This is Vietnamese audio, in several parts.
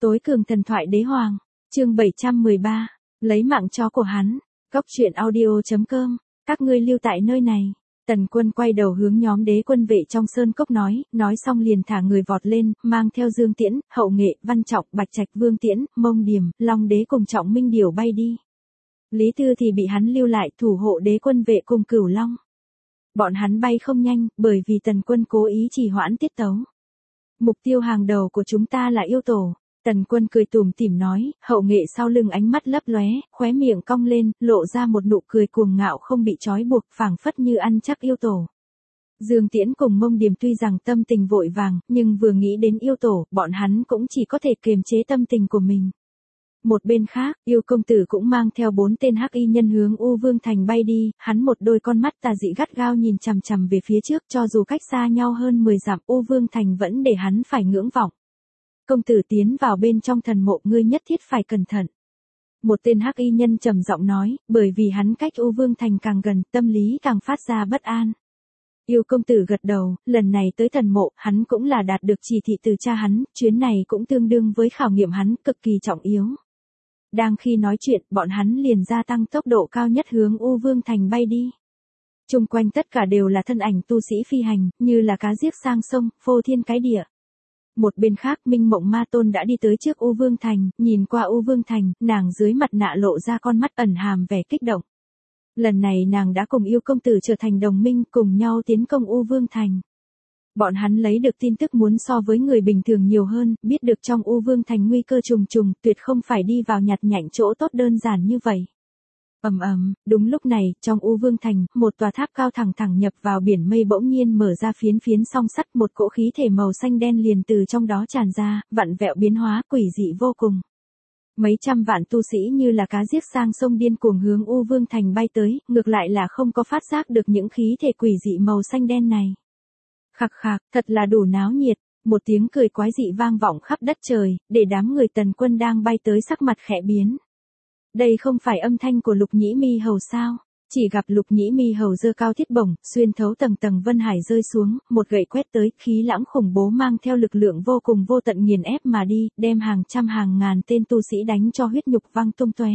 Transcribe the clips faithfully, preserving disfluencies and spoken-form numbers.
Tối cường thần thoại đế hoàng, chương bảy trăm mười ba, lấy mạng chó của hắn, góc truyện audio.com, các ngươi lưu tại nơi này. Tần Quân quay đầu hướng nhóm đế quân vệ trong sơn cốc nói, nói xong liền thả người vọt lên, mang theo Dương Tiễn, Hậu Nghệ, Văn Trọng, Bạch Trạch, Vương Tiễn, Mông Điềm, Long Đế cùng Trọng Minh Điểu bay đi. Lý Tư thì bị hắn lưu lại thủ hộ đế quân vệ cùng Cửu Long. Bọn hắn bay không nhanh, bởi vì Tần Quân cố ý trì hoãn tiết tấu. Mục tiêu hàng đầu của chúng ta là yêu tổ. Tần Quân cười tủm tỉm nói, Hậu Nghệ sau lưng ánh mắt lấp lóe, khóe miệng cong lên, lộ ra một nụ cười cuồng ngạo không bị trói buộc, phảng phất như ăn chắc yêu tổ. Dương Tiễn cùng Mông Điềm tuy rằng tâm tình vội vàng, nhưng vừa nghĩ đến yêu tổ, bọn hắn cũng chỉ có thể kiềm chế tâm tình của mình. Một bên khác, yêu công tử cũng mang theo bốn tên hắc y nhân hướng U Vương Thành bay đi, hắn một đôi con mắt tà dị gắt gao nhìn chằm chằm về phía trước, cho dù cách xa nhau hơn mười dặm, U Vương Thành vẫn để hắn phải ngưỡng vọng. Công tử tiến vào bên trong thần mộ, ngươi nhất thiết phải cẩn thận. Một tên hắc y nhân trầm giọng nói, bởi vì hắn cách U Vương Thành càng gần, tâm lý càng phát ra bất an. Yêu công tử gật đầu, lần này tới thần mộ, hắn cũng là đạt được chỉ thị từ cha hắn, chuyến này cũng tương đương với khảo nghiệm hắn, cực kỳ trọng yếu. Đang khi nói chuyện, bọn hắn liền gia tăng tốc độ cao nhất hướng U Vương Thành bay đi. Chung quanh tất cả đều là thân ảnh tu sĩ phi hành, như là cá giết sang sông, phô thiên cái địa. Một bên khác, Minh Mộng Ma Tôn đã đi tới trước U Vương Thành, nhìn qua U Vương Thành, nàng dưới mặt nạ lộ ra con mắt ẩn hàm vẻ kích động. Lần này nàng đã cùng yêu công tử trở thành đồng minh, cùng nhau tiến công U Vương Thành. Bọn hắn lấy được tin tức muốn so với người bình thường nhiều hơn, biết được trong U Vương Thành nguy cơ trùng trùng, tuyệt không phải đi vào nhặt nhạnh chỗ tốt đơn giản như vậy. Ầm ầm, đúng lúc này, trong U Vương Thành, một tòa tháp cao thẳng thẳng nhập vào biển mây bỗng nhiên mở ra phiến phiến song sắt, một cỗ khí thể màu xanh đen liền từ trong đó tràn ra, vặn vẹo biến hóa, quỷ dị vô cùng. Mấy trăm vạn tu sĩ như là cá giết sang sông điên cuồng hướng U Vương Thành bay tới, ngược lại là không có phát giác được những khí thể quỷ dị màu xanh đen này. Khạc khạc, thật là đủ náo nhiệt, một tiếng cười quái dị vang vọng khắp đất trời, để đám người Tần Quân đang bay tới sắc mặt khẽ biến. Đây không phải âm thanh của Lục Nhĩ Mi Hầu sao? Chỉ gặp Lục Nhĩ Mi Hầu giơ cao thiết bổng, xuyên thấu tầng tầng vân hải rơi xuống, một gậy quét tới, khí lãng khủng bố mang theo lực lượng vô cùng vô tận nghiền ép mà đi, đem hàng trăm hàng ngàn tên tu sĩ đánh cho huyết nhục văng tung tóe.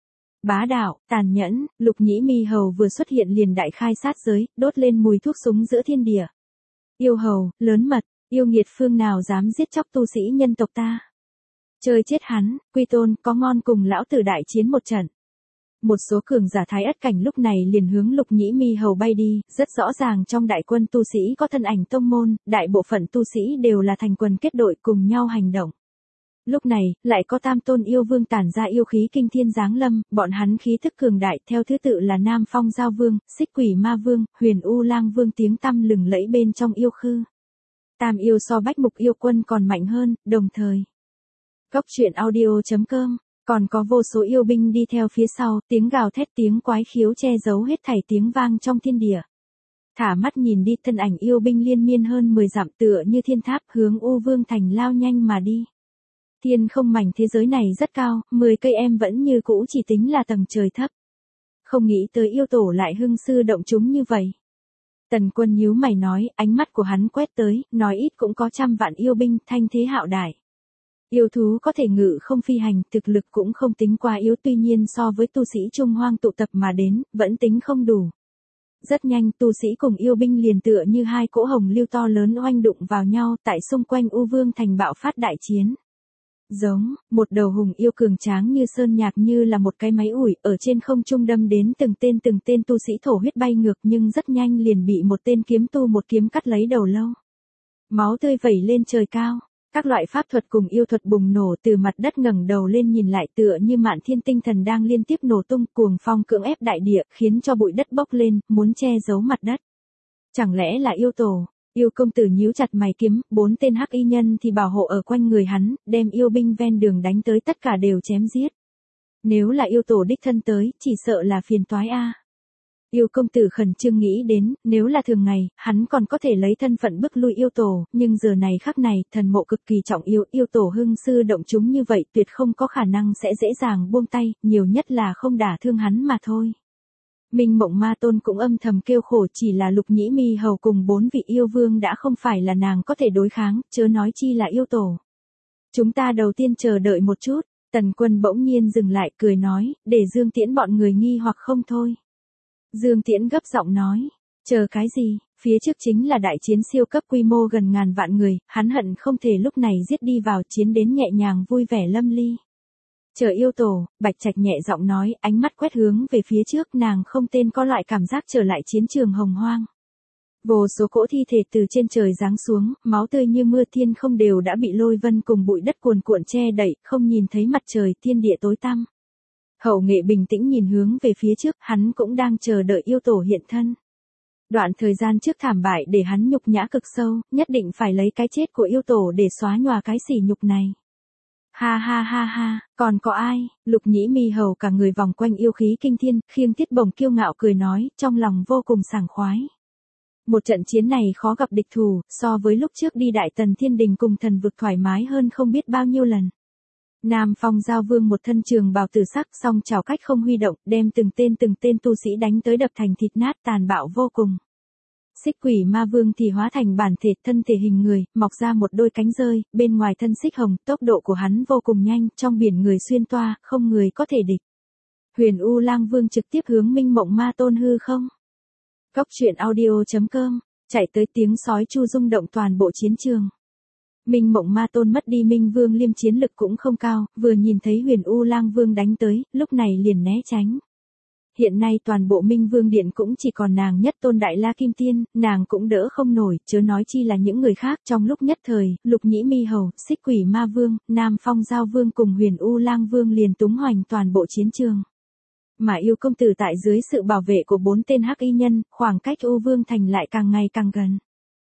Bá đạo, tàn nhẫn, Lục Nhĩ Mi Hầu vừa xuất hiện liền đại khai sát giới, đốt lên mùi thuốc súng giữa thiên địa. Yêu hầu, lớn mật, yêu nghiệt phương nào dám giết chóc tu sĩ nhân tộc ta. Chơi chết hắn, Quy Tôn, có ngon cùng lão tử đại chiến một trận. Một số cường giả thái ất cảnh lúc này liền hướng Lục Nhĩ Mi Hầu bay đi, rất rõ ràng trong đại quân tu sĩ có thân ảnh tông môn, đại bộ phận tu sĩ đều là thành quần kết đội cùng nhau hành động. Lúc này, lại có tam tôn yêu vương tản ra yêu khí kinh thiên giáng lâm, bọn hắn khí thức cường đại theo thứ tự là Nam Phong Giao Vương, Xích Quỷ Ma Vương, Huyền U Lang Vương tiếng tăm lừng lẫy bên trong yêu khư. Tam yêu so Bách Mục yêu quân còn mạnh hơn, đồng thời. Góc truyện audio.com, còn có vô số yêu binh đi theo phía sau, tiếng gào thét tiếng quái khiếu che giấu hết thảy tiếng vang trong thiên địa. Thả mắt nhìn đi, thân ảnh yêu binh liên miên hơn mười dặm tựa như thiên tháp hướng U Vương Thành lao nhanh mà đi. Thiên không mảnh thế giới này rất cao, mười cây em vẫn như cũ chỉ tính là tầng trời thấp. Không nghĩ tới yêu tổ lại hưng sư động chúng như vậy. Tần Quân nhíu mày nói, ánh mắt của hắn quét tới, nói ít cũng có trăm vạn yêu binh, thanh thế hạo đại. Yêu thú có thể ngự không phi hành, thực lực cũng không tính quá yếu, tuy nhiên so với tu sĩ Trung Hoang tụ tập mà đến, vẫn tính không đủ. Rất nhanh tu sĩ cùng yêu binh liền tựa như hai cỗ hồng lưu to lớn oanh đụng vào nhau, tại xung quanh U Vương Thành bạo phát đại chiến. Giống, một đầu hùng yêu cường tráng như sơn nhạc như là một cái máy ủi, ở trên không trung đâm đến từng tên từng tên tu sĩ thổ huyết bay ngược, nhưng rất nhanh liền bị một tên kiếm tu một kiếm cắt lấy đầu lâu. Máu tươi vẩy lên trời cao, các loại pháp thuật cùng yêu thuật bùng nổ, từ mặt đất ngẩng đầu lên nhìn lại tựa như mạn thiên tinh thần đang liên tiếp nổ tung, cuồng phong cưỡng ép đại địa, khiến cho bụi đất bốc lên, muốn che giấu mặt đất. Chẳng lẽ là yêu tổ? Yêu công tử nhíu chặt mày kiếm, bốn tên hắc y nhân thì bảo hộ ở quanh người hắn, đem yêu binh ven đường đánh tới tất cả đều chém giết. Nếu là yêu tổ đích thân tới, chỉ sợ là phiền toái a. Yêu công tử khẩn trương nghĩ đến, nếu là thường ngày, hắn còn có thể lấy thân phận bức lui yêu tổ, nhưng giờ này khắc này, thần mộ cực kỳ trọng yêu, yêu tổ hưng sư động chúng như vậy tuyệt không có khả năng sẽ dễ dàng buông tay, nhiều nhất là không đả thương hắn mà thôi. Minh Mộng Ma Tôn cũng âm thầm kêu khổ, chỉ là Lục Nhĩ Mi Hầu cùng bốn vị yêu vương đã không phải là nàng có thể đối kháng, chớ nói chi là yêu tổ. Chúng ta đầu tiên chờ đợi một chút. Tần Quân bỗng nhiên dừng lại cười nói, để Dương Tiễn bọn người nghi hoặc không thôi. Dương Tiễn gấp giọng nói, chờ cái gì, phía trước chính là đại chiến siêu cấp quy mô gần ngàn vạn người, hắn hận không thể lúc này giết đi vào chiến đến nhẹ nhàng vui vẻ lâm ly. Chờ yêu tổ, Bạch Trạch nhẹ giọng nói, ánh mắt quét hướng về phía trước, nàng không tên có loại cảm giác trở lại chiến trường hồng hoang. Vô số cỗ thi thể từ trên trời giáng xuống, máu tươi như mưa thiên không đều đã bị lôi vân cùng bụi đất cuồn cuộn che đậy, không nhìn thấy mặt trời, thiên địa tối tăm. Hậu Nghệ bình tĩnh nhìn hướng về phía trước, hắn cũng đang chờ đợi yêu tổ hiện thân. Đoạn thời gian trước thảm bại để hắn nhục nhã cực sâu, nhất định phải lấy cái chết của yêu tổ để xóa nhòa cái sỉ nhục này. Ha ha ha ha, còn có ai? Lục Nhĩ Mi hầu cả người vòng quanh yêu khí kinh thiên, khiêng Thiết Bổng kiêu ngạo cười nói, trong lòng vô cùng sảng khoái. Một trận chiến này khó gặp địch thủ, so với lúc trước đi Đại Tần Thiên Đình cùng thần vực thoải mái hơn không biết bao nhiêu lần. Nam Phong Giao Vương một thân trường bào tử sắc, song chảo cách không huy động, đem từng tên từng tên tu sĩ đánh tới đập thành thịt nát, tàn bạo vô cùng. Xích Quỷ Ma Vương thì hóa thành bản thể, thân thể hình người, mọc ra một đôi cánh rơi, bên ngoài thân xích hồng, tốc độ của hắn vô cùng nhanh, trong biển người xuyên toa, không người có thể địch. Huyền U Lang Vương trực tiếp hướng Minh Mộng Ma Tôn hư không. Góc truyện audio chấm com, chạy tới tiếng sói chu rung động toàn bộ chiến trường. Minh Mộng Ma Tôn mất đi Minh Vương Liêm chiến lực cũng không cao, vừa nhìn thấy Huyền U Lang Vương đánh tới, lúc này liền né tránh. Hiện nay toàn bộ Minh Vương Điện cũng chỉ còn nàng nhất tôn Đại La Kim Tiên, nàng cũng đỡ không nổi, chớ nói chi là những người khác. Trong lúc nhất thời, Lục Nhĩ Mi hầu, Xích Quỷ Ma Vương, Nam Phong Giao Vương cùng Huyền U Lang Vương liền túng hoành toàn bộ chiến trường. Mà yêu công tử tại dưới sự bảo vệ của bốn tên hắc y nhân, khoảng cách U Vương Thành lại càng ngày càng gần.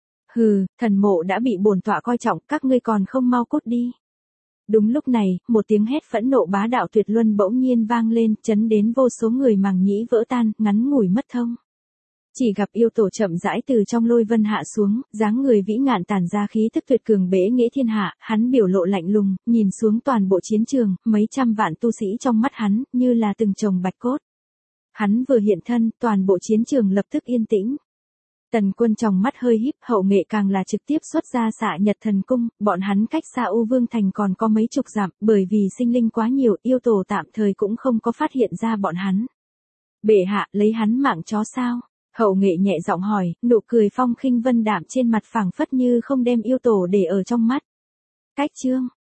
Hừ, thần mộ đã bị bổn tọa coi trọng, các ngươi còn không mau cút đi. Đúng lúc này, một tiếng hét phẫn nộ bá đạo tuyệt luân bỗng nhiên vang lên, chấn đến vô số người màng nhĩ vỡ tan, ngắn ngủi mất thông. Chỉ gặp yêu tổ chậm rãi từ trong lôi vân hạ xuống, dáng người vĩ ngạn tản ra khí tức tuyệt cường bế nghĩa thiên hạ, hắn biểu lộ lạnh lùng, nhìn xuống toàn bộ chiến trường, mấy trăm vạn tu sĩ trong mắt hắn, như là từng chồng bạch cốt. Hắn vừa hiện thân, toàn bộ chiến trường lập tức yên tĩnh. Tần Quân trong mắt hơi híp, Hậu Nghệ càng là trực tiếp xuất ra Xạ Nhật Thần Cung, bọn hắn cách xa U Vương Thành còn có mấy chục dặm, bởi vì sinh linh quá nhiều, yêu tổ tạm thời cũng không có phát hiện ra bọn hắn. Bệ hạ, lấy hắn mạng chó sao? Hậu Nghệ nhẹ giọng hỏi, nụ cười phong khinh vân đạm trên mặt phảng phất như không đem yêu tổ để ở trong mắt. Cách chương